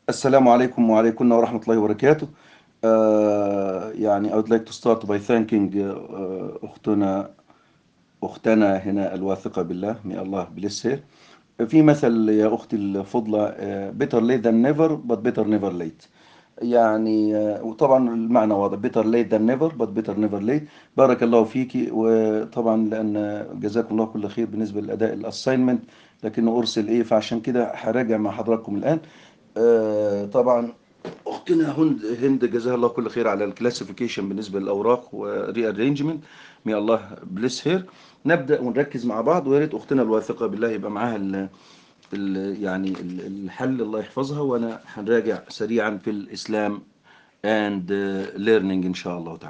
السلام عليكم وعليكم ورحمة الله وبركاته. يعني I would like to start by thanking أختنا هنا الواثقة بالله. May Allah bless her. في مثل يا أختي الفضلى، better late than never but better never late. يعني وطبعا المعنى واضح، better late than never but better never late. بارك الله فيكي. وطبعا لأن جزاكم الله كل خير بالنسبة لأداء الأساينمنت، لكنه أرسل إيه، فعشان كده هراجع مع حضراتكم الآن. طبعا اختنا هند جزاها الله كل خير على الكلاسيفيكيشن بالنسبه للاوراق وري ارينجمنت. مي الله بليس هير. نبدا ونركز مع بعض، ويا ريت اختنا الواثقه بالله يبقى معاها الحل، الله يحفظها. وانا هنراجع سريعا في الاسلام اند ليرنينج ان شاء الله تعالى.